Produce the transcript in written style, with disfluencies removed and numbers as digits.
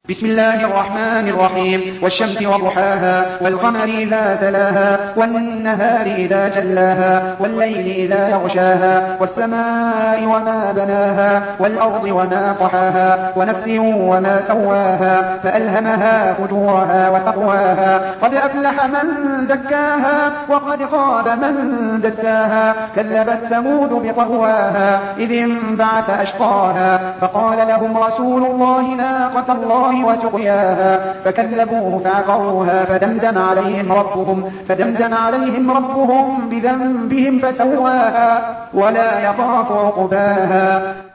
بسم الله الرحمن الرحيم والشمس وضحاها والقمر إذا تلاها والنهار إذا جلاها والليل إذا يغشاها والسماء وما بناها والأرض وما طحاها ونفس وما سواها فألهمها فجورها وتقواها قد أفلح من زكاها وقد خاب من دساها كذبت ثمود بطغواها إذ انبعث أشقاها فقال لهم رسول الله ناقة الله وسقياها فكذبوه فعقروها فدمدم عليهم ربهم بذنبهم فسواها ولا يخاف عقباها